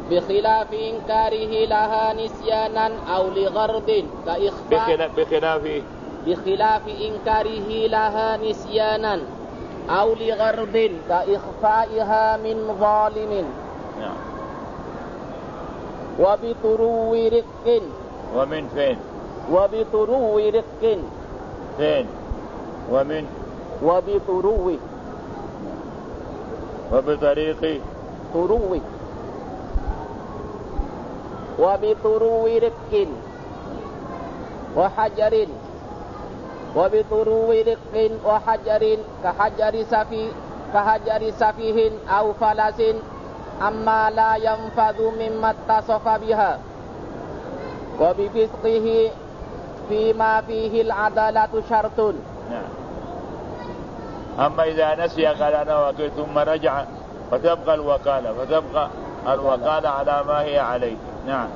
بخلاف إنكاره لها نسيانا أو لغرض بخلاف إنكاره لها نسيانا أو لغرض كإخفائها من ظالم. وبطرو رق ومن فين؟ وبطرو رق فين؟ ومن وبطرو وبطريق طرو وبطرو رق وحجر وبطرو رق وحجر كحجر سفيه أو فلس أما لا ينفذ مما اتصف بها. وبفسقه فيما فيه العدالة شرط. أما إذا نسي قال أنا وكيل ثم رجع فتبقى الوكالة على ما هي عليه. نعم.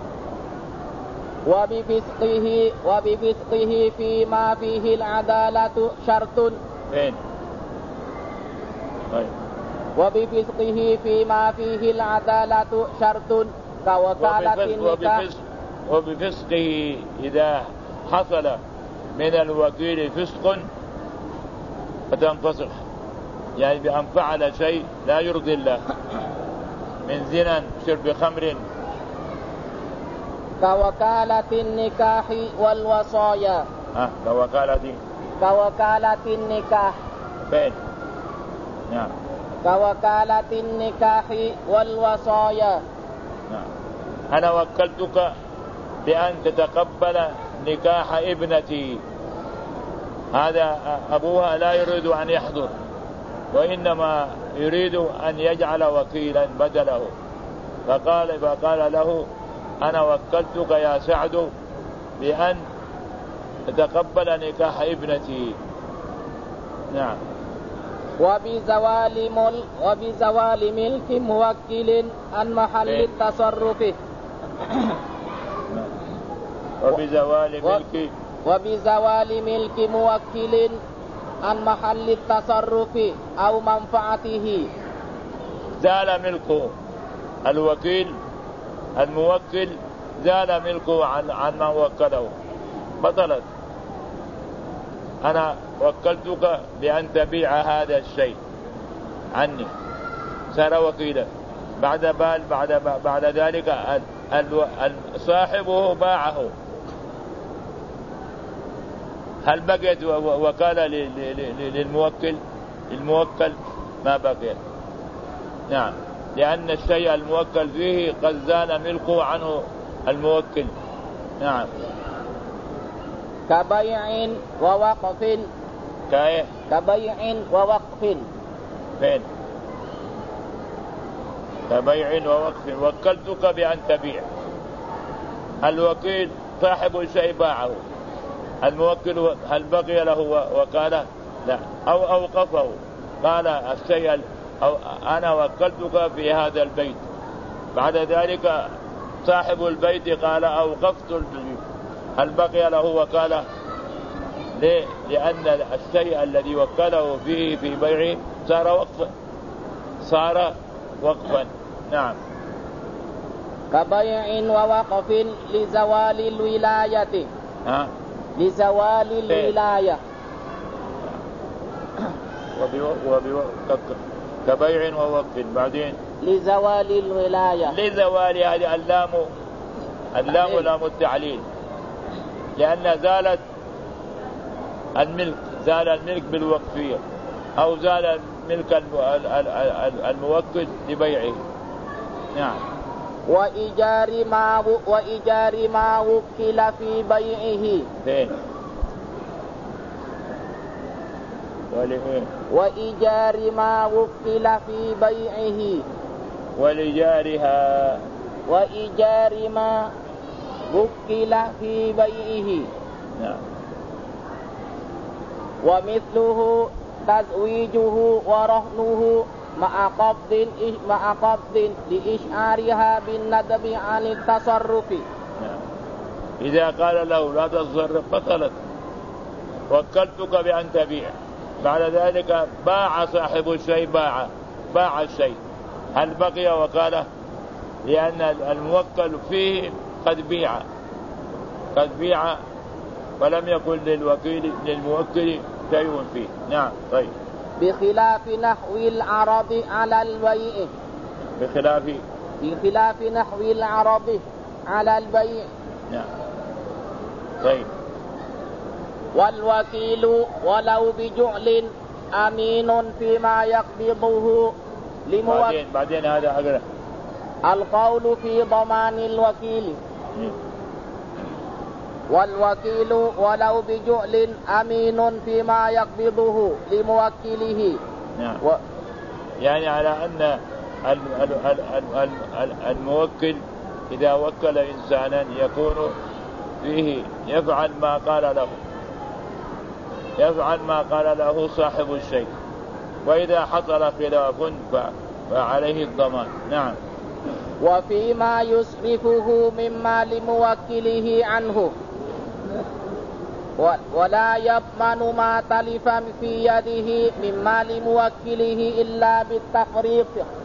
وبفسقه فيما فيه العدالة شرط. فين؟ طيب. وبفسقه فيما فيه العدالة شرط كوكالة النكاح. وبفسقه إذا حصل من الوكيل فسق فتنفسخ، يعني بأن فعل شيء لا يرضي الله من زنا شرب خمر. كوكالة النكاح والوصايا. كوكالة النكاح. فين؟ نعم. كوكالة النكاح والوصايا. نعم. أنا وكلتك بأن تتقبل نكاح ابنتي، هذا أبوها لا يريد أن يحضر وإنما يريد أن يجعل وكيلا بدله، فقال له أنا وكلتك يا سعد بأن تتقبل نكاح ابنتي. نعم. وبزوال ملك موكل عن محل التصرف. وبزوال ملك موكل عن محل التصرف أو منفعته. زال ملكه الوكيل الموكل، زال ملكه عن من وكله، بطلت. أنا وكلتك بأن تبيع هذا الشيء عني، صار وكيلا. بعد ذلك صاحبه باعه، هل بقيت وكالة للموكل؟ الموكل ما بقيت. نعم، لأن الشيء الموكل فيه قد زال ملكه عنه الموكل. نعم. كبيع ووقف. كبيع ووقف. فين؟ كبيع ووقف. وكلتك بأن تبيع، الوكيل صاحب الشيء باعه، الموكل هل بقي له وكالة؟ لا. أو أوقفه، قال الشيء أو أنا وكلتك في هذا البيت، بعد ذلك صاحب البيت قال أوقفت البيت، هل بقي له وكالة؟ ليه؟ لأن الشيء الذي وكله فيه في بيعه صار وقفا. نعم. كبيع ووقف لزوال الولاية. لزوال الولاية. كبيع ووقف. بعدين لزوال الولاية. لزوال هذه اللام لام التعليل، لأن زالت الملك، زال الملك بالوقفية، أو زال ملك الموكل لبيعه. نعم. وإيجار ما وكل في بيعه. فين؟ وإيجار ما وكل في بيعه. ولإيجارها. وإيجار ما وكل في بيعه. نعم. ومثله تزويجه ورهنه مع قبض لإشعارها بالندب عن التصرف. إذا قال له لا تتصرف بطلت. وكلتك بأن تبيع، بعد ذلك باع صاحب الشيء، باع الشيء، هل بقي وكالة؟ لأن الموكل فيه قد بيع ولم يكن للموكل شيء فيه. نعم. طيب. بخلاف نحو العرض على البيع. بخلاف نحو العرض على البيع. نعم. طيب. والوكيل ولو بجعل أمين فيما يقبضه لموكل. بعدين هذا أقرأ. القول في ضمان الوكيل. والوكيل ولو بجعل أمين فيما يقبضه لموكله. نعم. يعني على أن الموكل إذا وكل إنسانا يكون فيه يفعل ما قال له صاحب الشيء، وإذا حصل خلاف فعليه الضمان. نعم. وفيما يصرفه مما لموكله عنه، ولا يضمن ما تلف في يده مما لموكله إلا بالتفريط.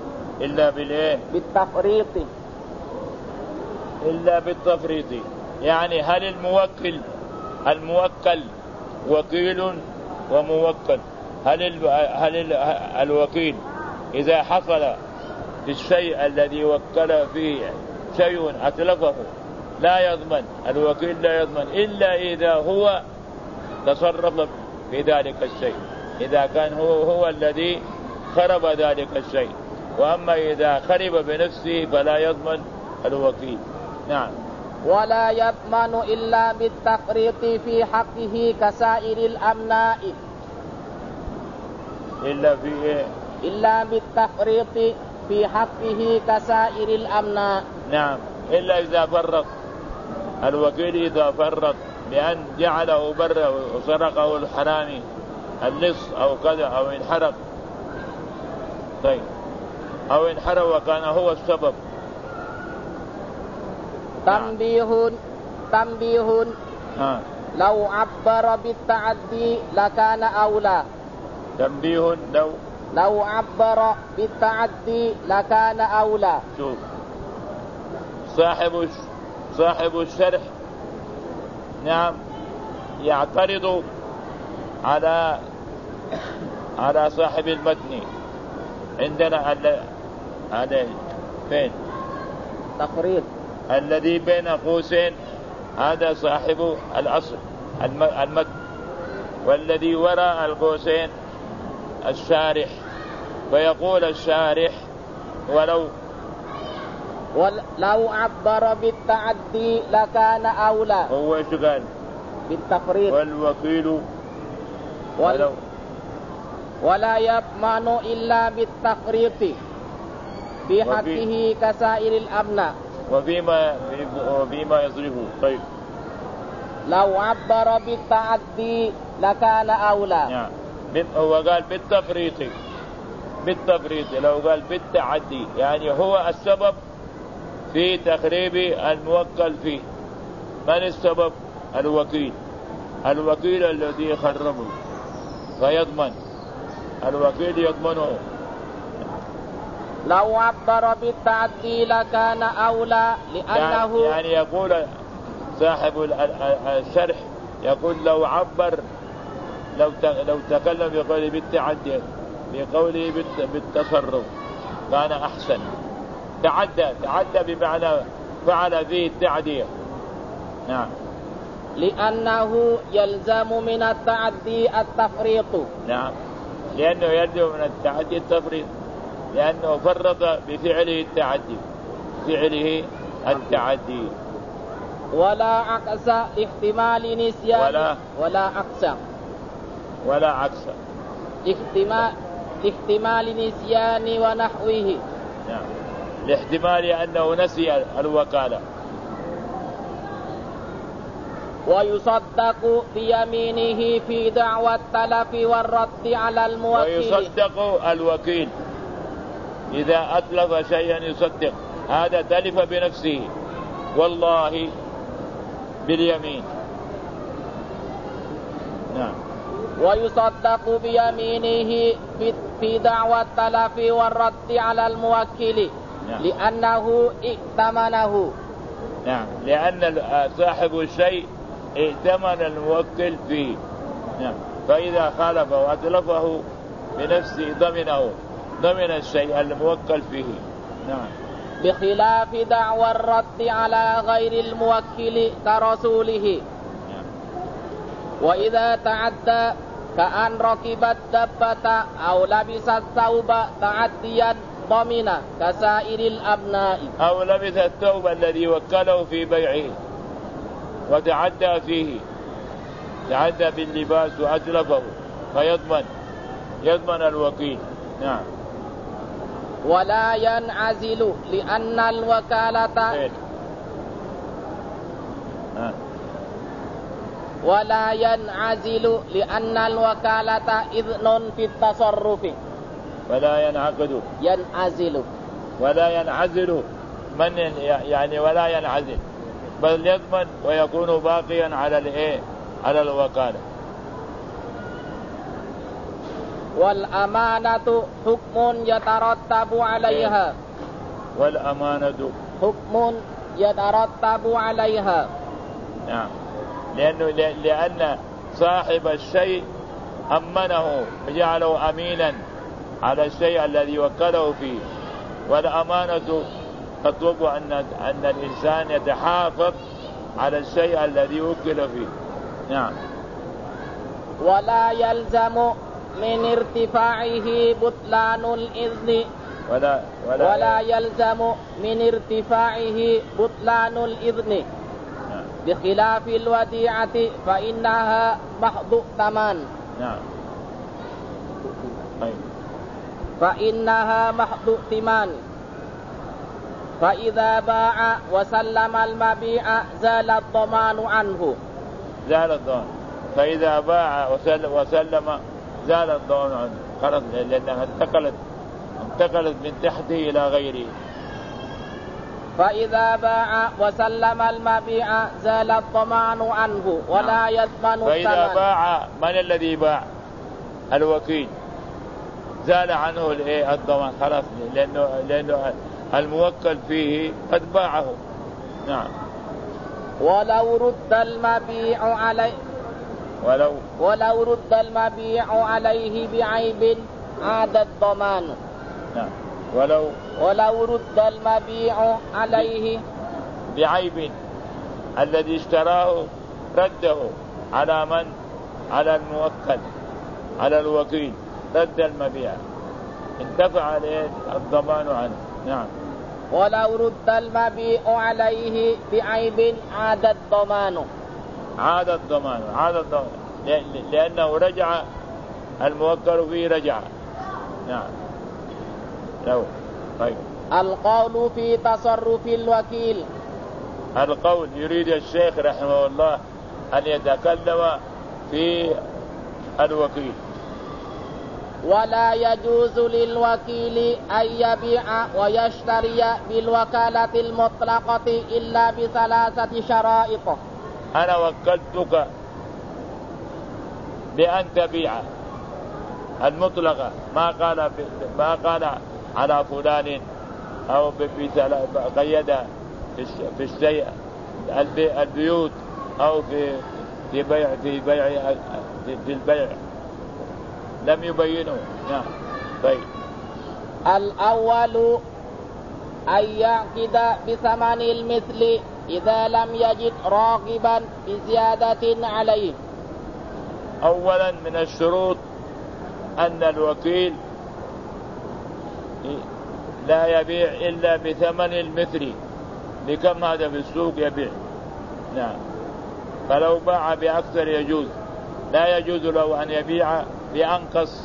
إلا بالتفريط. يعني هل الموكل وكيل وموكل؟ هل الوكيل إذا حصل الشيء الذي وكل فيه شيء أتلفه لا يضمن، الوكيل لا يضمن إلا إذا هو تصرف في ذلك الشيء، إذا كان هو الذي خرب ذلك الشيء. وأما إذا خرب بنفسه فلا يضمن الوكيل. نعم. ولا يضمن إلا بالتفريط في حقه كسائر الأمناء. إلا بالتفريط في حقه كسائر الأمناء. نعم. إلا إذا فرط الوكيل، إذا فرط بأن جعله برا وسرقه الحرامي اللص أو كذا، أو انحرق. طيب. أو انحرق وكان هو السبب. تنبيه. لو عبر بالتعدي لكان أولى. تنبيه. لو عبر بالتعدي لكان أولى. شوف صاحب الشرح نعم يعترض على صاحب المتن. عندنا هذا فين؟ تفريط. الذي بين قوسين هذا صاحب الأصل المتن، والذي وراء القوسين الشارح. فيقول الشارح لو عبر بالتعدي لكان أولى. هو ايش قال؟ بالتفريط. والوكيل ولا يضمن إلا بالتفريط في حقه كسائر الأمناء. وفيما يصرفه. طيب. لو عبر بالتعدي لكان أولى. نعم. هو قال بالتفريط. لو قال بالتعدي يعني هو السبب في تخريب الموكل فيه. من السبب؟ الوكيل الذي خربه فيضمن، الوكيل يضمنه. لو عبر بالتعدي لكان أولى لأنه يعني يقول صاحب الشرح يقول لو عبر لو تكلم بقوله بالتعدي بقوله بالتصرف كان أحسن. تعدى بمعنى فعل فيه التعدية. نعم. لأنه يلزم من التعدي التفريط. نعم. لأنه يلزم من التعدي التفريط، لأنه فرط بفعله التعدي. ولا عكس احتمال نسيان. ولا عكس احتمال نسيان ونحوه. نعم. لاحتمال أنه نسي الوكالة. ويصدق بيمينه في دعوى التلف والرد على الموكل. ويصدق الوكيل إذا أتلف شيئا، يصدق هذا تلف بنفسه والله باليمين. نعم. ويصدق بيمينه في دعوى التلف والرد على الموكل نعم. لأنه ائتمنه. نعم، لأن صاحب الشيء ائتمن الموكل فيه. نعم. فإذا خالفه وأتلفه بنفسه ضمن الشيء الموكل فيه. نعم. بخلاف دعوى الرد على غير الموكل كرسوله. نعم. وإذا تعدى كأن ركب الدبة أو لبس الثوب تعديا ضمن كسائر الأبناء. أو لبس الثوب الذي وكله في بيعه وتعدى فيه، تعدى باللباس وأتلفه، يضمن الوكيل. نعم. ولا ينعزل لأن الوكالة ولا ينعزل لأن الوكالة إذن في التصرف. ولا ينعقد ينعزل ولا ينعزل من يعني ولا ينعزل، بل يضمن ويكون باقيا على الوكالة. والأمانة حكم يترتب عليها. والأمانة حكم يترتب عليها. نعم. لأن صاحب الشيء أمنه وجعله أمينا على الشيء الذي وكله فيه، والأمانة تطلب أن الإنسان يتحافظ على الشيء الذي وكل فيه. نعم. ولا يلزم من ارتفاعه بطلان الإذن. ولا يلزم من ارتفاعه بطلان الإذن. نعم. بخلاف الوديعة فإنها محض ثمن. نعم. فإنها محض ثمن. فإذا باع وسلم المبيع زال الضمان عنه. زال الضمان. فإذا باع وسلم زال الضمان عنه، خلاص، لأنها انتقلت من تحته إلى غيره. فإذا باع وسلم المبيع زال الضمان عنه ولا يضمن الثمن. فإذا باع، من الذي باع؟ الوكيل، زال عنه الضمان، خلاص، لأنه الموكل فيه قد باعه. نعم. ولو رد المبيع عليه بعيب عاد الضمان. نعم. ولو رد المبيع عليه بعيب، الذي اشتراه رده على من؟ على الموكل، على الوكيل، رد المبيع، انتفع عليه الضمان عنه. نعم. ولو رد المبيع عليه بعيب عاد الضمان. لأنه رجع الموكل فيه، رجع. نعم. طيب. القول في تصرف الوكيل. القول، يريد الشيخ رحمه الله أن يتكلم في الوكيل. ولا يجوز للوكيل أن يبيع ويشتري بالوكالة المطلقة إلا بثلاثة شرائط. أنا وكلتك بأن تبيع المطلقة، ما قال على فلان أو قيد في الشيء البيوت أو في البيع لم يبينوا. نعم. طيب. الأول أن يعقد بثمن المثل إذا لم يجد راغبا بزيادة عليه. أولا من الشروط أن الوكيل لا يبيع إلا بثمن المثل. بكم هذا في السوق يبيع؟ نعم. فلو باع بأكثر يجوز، لا يجوز له أن يبيع بأنقص.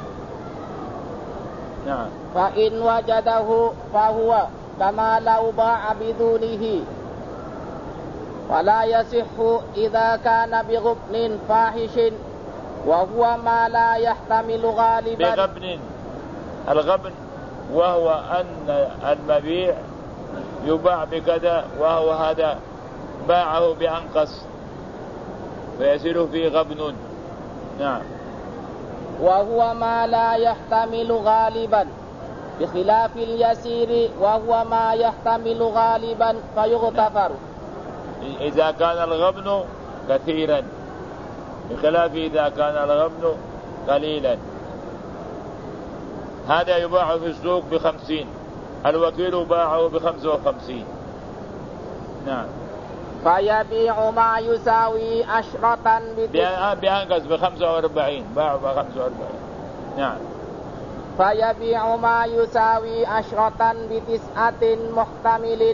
نعم. فإن وجده فهو كما لو باع بدونه، ولا يصح إذا كان بغبن فاحش وهو ما لا يحتمل غالبا. بغبن، الغبن وهو أن المبيع يباع بكذا وهو هذا باعه بأنقص فيصير فيه غبن. نعم. وهو ما لا يحتمل غالبا. بخلاف اليسير وهو ما يحتمل غالبا فيغتفر. إذا كان الغبن كثيرا بخلاف إذا كان الغبن قليلا. هذا يباع في السوق ب50، الوكيل باعه ب55. نعم. فيبيع ما يساوي عشرة بأنقص ب45، باعه ب45. نعم. فيبيع ما يساوي عشرة ب9 محتمل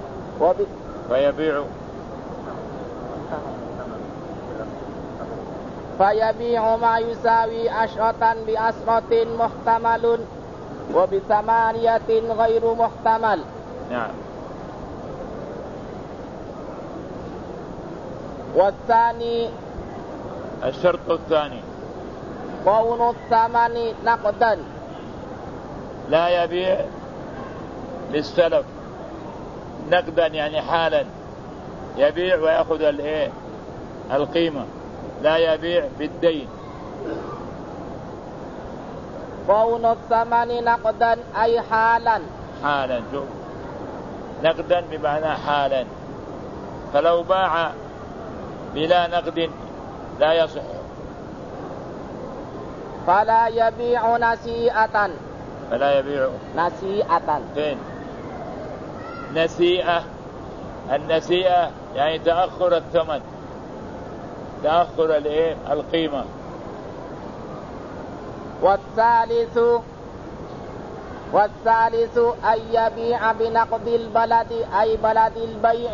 فيبيع ما يساوي 10 ب10 محتمل وب8 غير محتمل. نعم. والثاني الشرط الثاني كون الثمن نقدا، لا يبيع للسلف نقدا يعني حالا، يبيع ويأخذ القيمة، لا يبيع بالدين. كون الثمن نقدا أي حالا. شوف، نقدا بمعنى حالا، فلو باع بلا نقد لا يصح. فلا يبيع نسيئة. نسيئة. النسيئة يعني تأخر الثمن، تأخر القيمة. والثالث أن يبيع بنقد البلد أي بلد البيع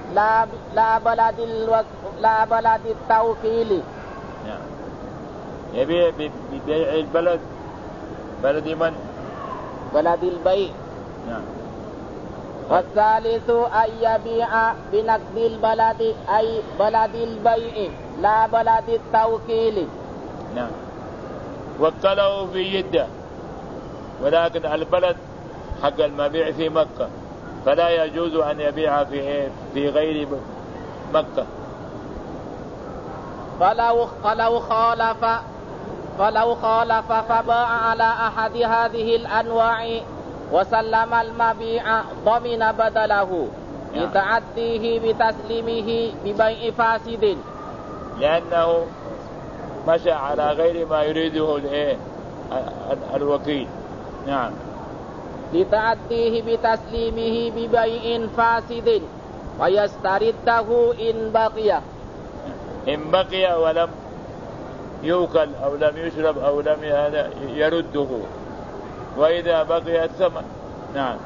لا بلد التوكيل. نعم. يبيع ببيع البلد، بلد من؟ بلد البيع. نعم. والثالث أن يبيع بنقد البلد أي بلد البيع لا بلد التوكيل. نعم. وكله في جدة، ولكن البلد حق المبيع في مكة، فلا يجوز أن يبيع في غير مكة. فلو خالف فباع على أحد هذه الأنواع وسلم المبيع ضمن بدله لتعديه بتسليمه ببيع فاسد، لأنه مشى على غير ما يريده الوكيل. نعم. لتعديه بتسليمه ببيع فاسد ويسترده إن بقي ولم يوكل أو لم يشرب أو لم يرده، وإذا بقي الثمن. نعم.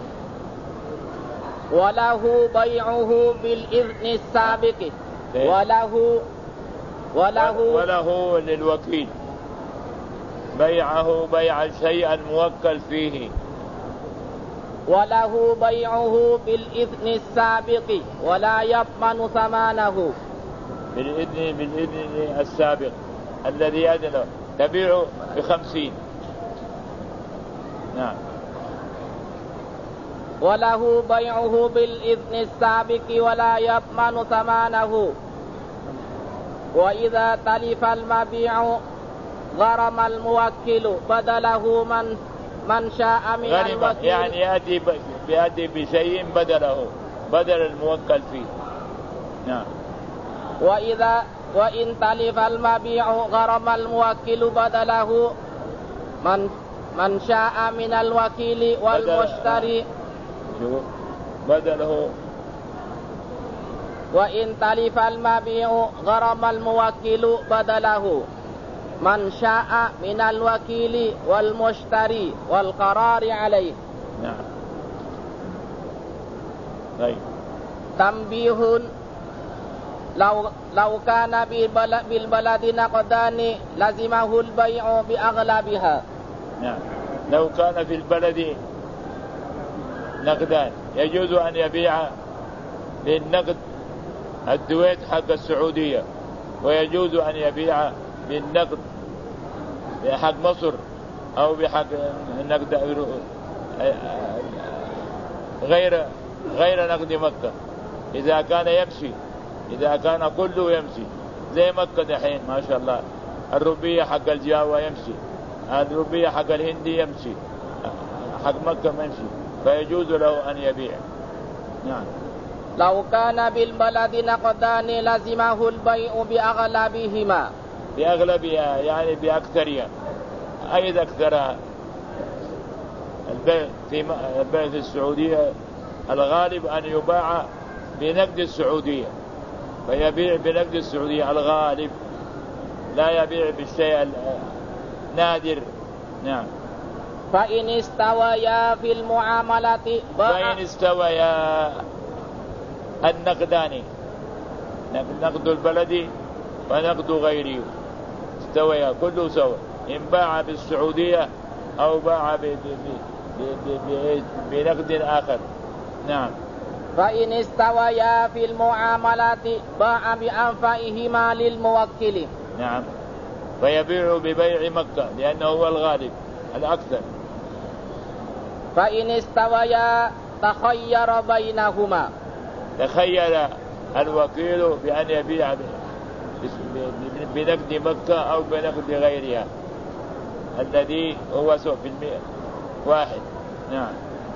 وله بيعه بالإذن السابق. وله للوكيل بيعه بيع شيئا موكل فيه. وله بيعه بالإذن السابق ولا يضمن ثمانه. بالإذن السابق الذي أدنى تبيع ب50. نعم. وله بيعه بالإذن السابق ولا يضمن ثمانه. وإذا تلف المبيع غرم الموكل بدله من شاء من الوكيل. يعني يأتي بشيء بدل الموكل فيه. نعم. وإن تلف المبيع غرم الموكل بدله من شاء من الوكيل والمشتري. بدله. وإن تلف المبيع غرم الموكل بدله من شاء من الوكيل والمشتري والقرار عليه. نعم. طيب. تنبيه: لو كان بالبلد نقدان لزمه البيع بأغلبها. نعم. لو كان في البلد نقدان يجوز أن يبيع بالنقد الدويت حق السعودية، ويجوز أن يبيع بالنقد بحق مصر أو بحق النقد غير نقد مكة، إذا كان يمشي، إذا كان كله يمشي زي مكة دحين ما شاء الله. الروبية حق الجاوة يمشي، الروبية حق الهندي يمشي، حق مكة منشي، فيجوز له أن يبيع. نعم. لو كان بالبلد نقدان لزمه البيع بأغلبهما. بأغلبها يعني بأكثرها. أي أكثرها؟ البيع في السعودية الغالب أن يباع بنقد السعودية، فيبيع بنقد السعودية الغالب، لا يبيع بالشيء النادر. نعم. فإن استويا في المعاملة فإن استويا النقدان، نقد البلد ونقد غيره، استويا كله سوا، إن باع بالسعودية أو باع بنقد آخر. نعم. فإن استويا في المعاملة باع بأنفعهما للموكل. نعم. فيبيع ببيع مكة لأنه هو الغالب الأكثر. فإن استويا تخير بينهما. تخيل الوكيل بأن يبيع بنقد مكة أو بنقد غيرها الذي هو سوء في المئة واحد. نعم.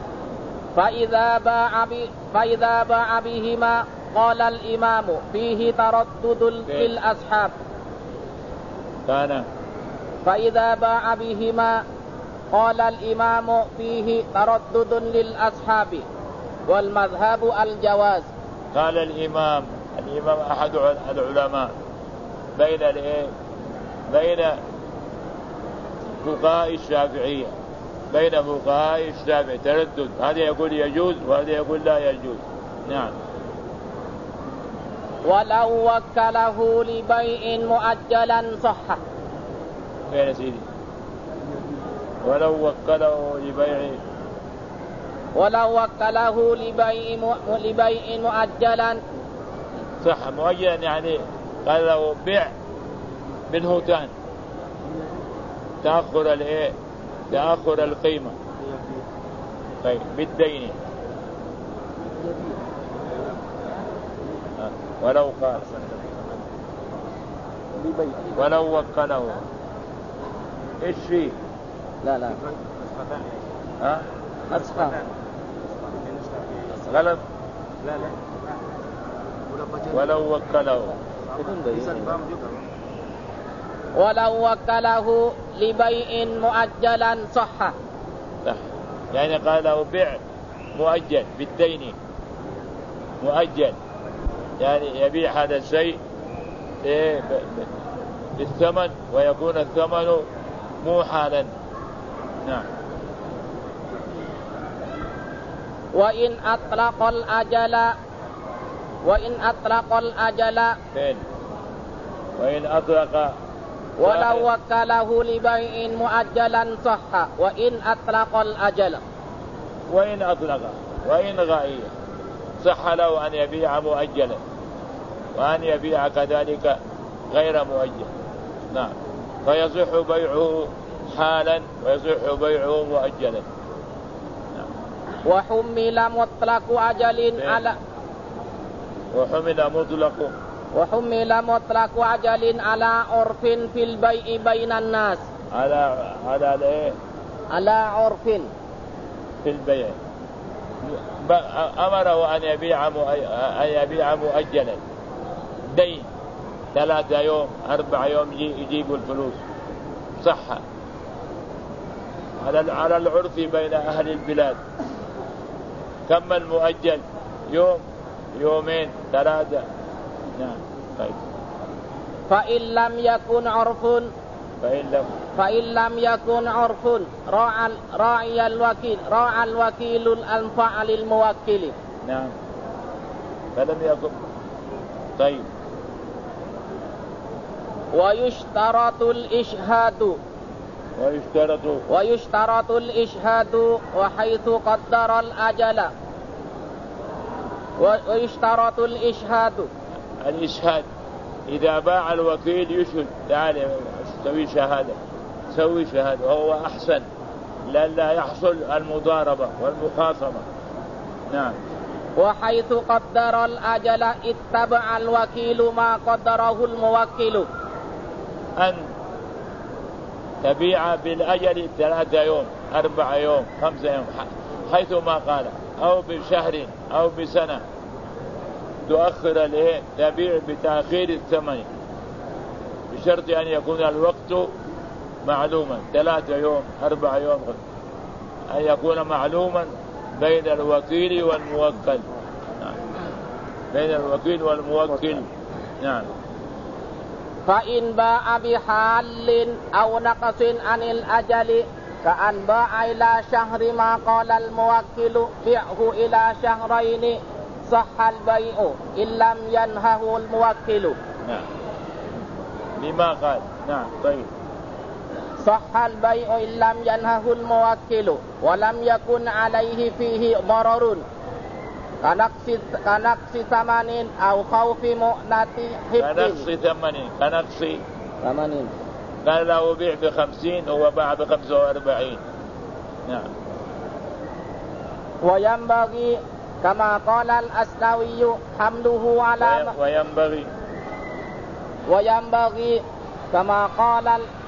فإذا باع بهما قال الإمام فيه تردد للأصحاب. فإذا باع بهما قال الإمام فيه تردد للأصحاب والمذهب الجواز. قال الإمام أحد العلماء بين فقهاء الشافعية، تردد، هذا يقول يجوز وهذا يقول لا يجوز. نعم. ولو وكله لبيع مؤجلا صح. فين يا سيدي؟ ولو وكله لبيع مؤجلا صح. مؤجلا يعني قال له بيع بالهوتان، تأخر القيمة، طيب بالدين. ولو قال ولو وكله ايش فيه؟ لا أسخى غلط. ولو وكله لبيع مؤجلا صح. يعني قال له بيع مؤجل بالدين، مؤجل يعني يبيع هذا الشيء بالثمن ويكون الثمن موحلا. نعم. وإن أطلق الأجل فين؟ وإن أطلق ولو وكله لبيع مؤجلا صح. وإن أطلق الأجل وإن غائية صح له أن يبيع مؤجلا وأن يبيع كذلك غير مؤجل. نعم. فيصح بيعه حالا ويصح بيعه مؤجلا. نعم. وحمل مطلق أجل على عرف في البيع بين الناس. على عرف في البيع. أمره أن يبيع مؤجلا دين 3 يوم 4 يوم يجيبوا الفلوس صح، على العرف بين أهل البلاد. كم المؤجل؟ يوم 2 3. نعم. طيب. فإن لم يكن عرف راعي الوكيل الأنفع للموكل. نعم. فلم يكن. طيب. ويشترط الإشهاد وحيث قدر الأجل. ويشترط الإشهاد إذا باع الوكيل يشهد، تعال سوي شهادة وهو أحسن لئلا يحصل المضاربة والمخاصمة. نعم. وحيث قدر الأجل اتبع الوكيل ما قدره الموكل. أن تبيع بالأجل 3 يوم 4 يوم 5 يوم حيث ما قال، أو بشهر أو بسنة، تؤخر تبيع بتأخير الثمن بشرط أن يكون الوقت معلوما، 3 يوم 4 يوم، أن يكون معلوما بين الوكيل والموكل. نعم. بين الوكيل والموكل. نعم. فإن باع بحال أو نقص عن الأجل كأن باع إلى شهر ما قال الموكل بيعه إلى شهرين صح البيع إن لم ينهه الموكل. نعم. لما قال. نعم. طيب. صح البيع إن لم ينهه الموكل ولم يكن عليه فيه ضرر كنقص ثمن أو خوف مؤنة حفظ. كنقص ثمن قال له بيع ب50 هو باع ب45. نعم. وينبغي كما قال الأسنوي حمله على وينبغي كما قال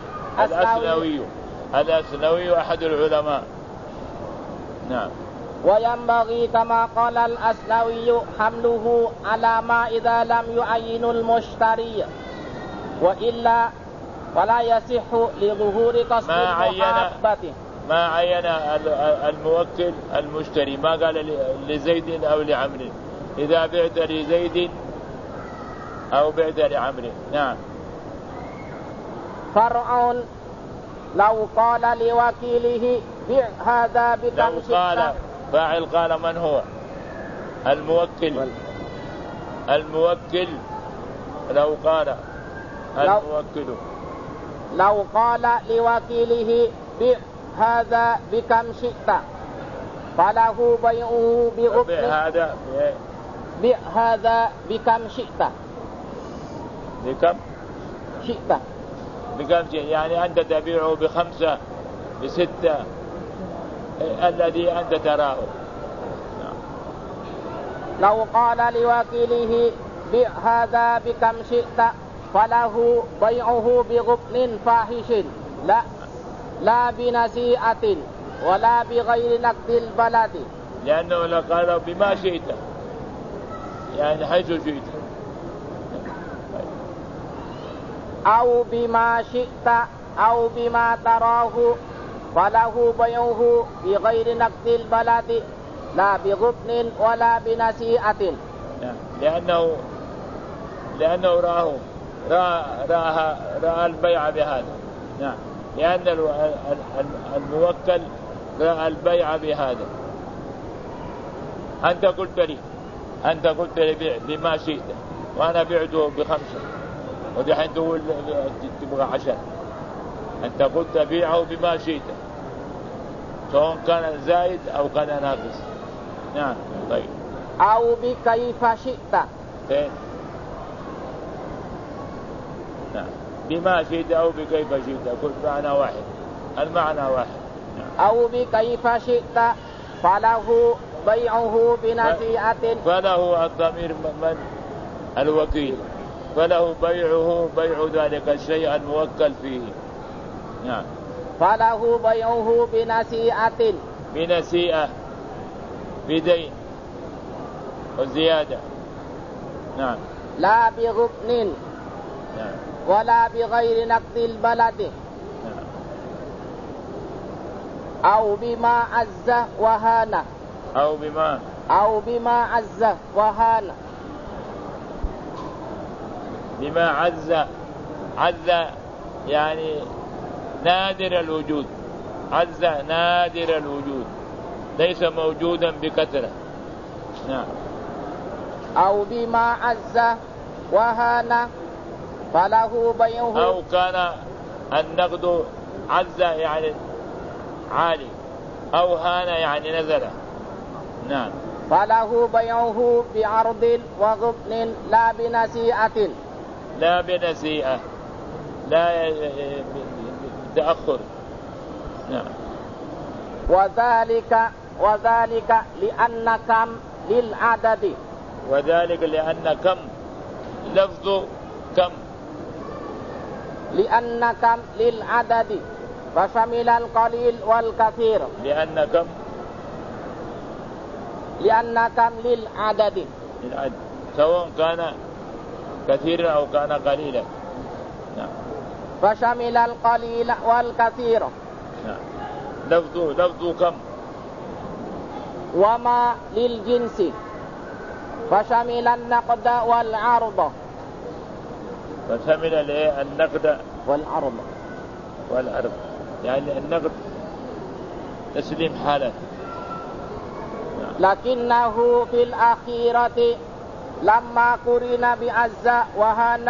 الأسنوي أحد العلماء. نعم. وينبغي كما قال الأسنوي حمله على ما إذا لم يعين المشتري وإلا ولا يصح لظهور قصد المحابة. ما عين الموكل المشتري، ما قال لزيد أو لعمر، إذا بعت لزيد أو بعت لعمر. نعم. فرع لو قال لوكيله بيع هذا بكم شئت. فاعل قال من هو؟ الموكل. لو قال لوكيله بيع هذا بكم شئت فله بيعه بغبن. بيع هذا بكم شئت. بكم شئت يعني أنت تبيعه ب5 ب6 الذي أنت تراه. لو قال لوكيله بيع هذا بكم شئت فله بيعه بغبن فاحش لا بنسيئة ولا بغير نقد البلد، لأنه لو قال بما شئت يعني حيث شئت أو بما شئت أو بما تراه فله بيعه بغير نقد البلد لا بغبن ولا بنسيئة، لأنه رأى البيع بهذا. نعم. لأن الموكل رأى البيع بهذا. أنت قلت لي بيع بما شئت وأنا بعته ب5 ودحين تقول تبغى 10. أنت قلت بيعه بما شئت سواء كان زائد أو كان ناقص. نعم. طيب. أو بكيف شئت. نعم. بما شئت أو بكيف شئت كل معنى واحد، المعنى واحد. نعم. أو بكيف شئت فله بيعه بنسيئة. فله الضمير من الوكيل، فله بيعه بيع ذلك الشيء الموكل فيه. نعم. فله بيعه بنسيئة بدين وزيادة. نعم. لا بغبن. نعم. ولا بغير نقد البلد. نعم. أو بما عز وهان. أو بما عز وهان. بما عز يعني نادر الوجود. عز نادر الوجود ليس موجودا بكثرة. نعم. أو بما عز وهان فله بيعه. أو كان النقد عز يعني عالي أو هان يعني نزل. نعم. فله بيعه بعرض وغبن لا بنسيئة. لا تأخر. نعم. وذلك لأن كم للعدد. وذلك لأن كم لفظ كم. لأن كم للعدد. فشمل القليل والكثير لأن كم للعدد سواء كان كثيرا أو كان قليلا. نعم. فشمل القليل والكثير. نعم. لفظ كم. وما للجنس فشمل النقد والعرض. فشمل النقد والعرض يعني النقد تسليم حالة. لكنه في الأخيرة لما قرن بعز وهان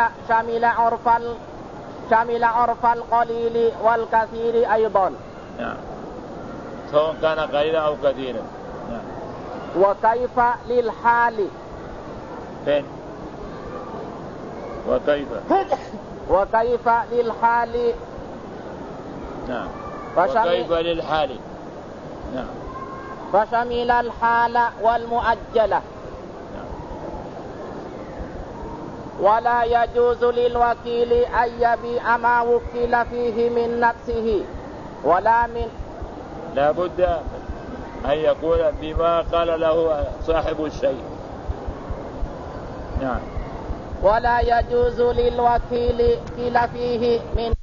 شمل عرف القليل والكثير أيضا. نعم. سواء كان قليلا أو كثيرا. نعم. وكيف للحال فين؟ وكيف للحال. نعم. وكيف للحال. نعم. فشمل الحال والمؤجلة. نعم. ولا يجوز للوكيل أن يبيع ما وكل فيه من نفسه ولا من لا بد أن يكون بما قال له صاحب الشيء. نعم. ولا يجوز للوكيل كل فيه من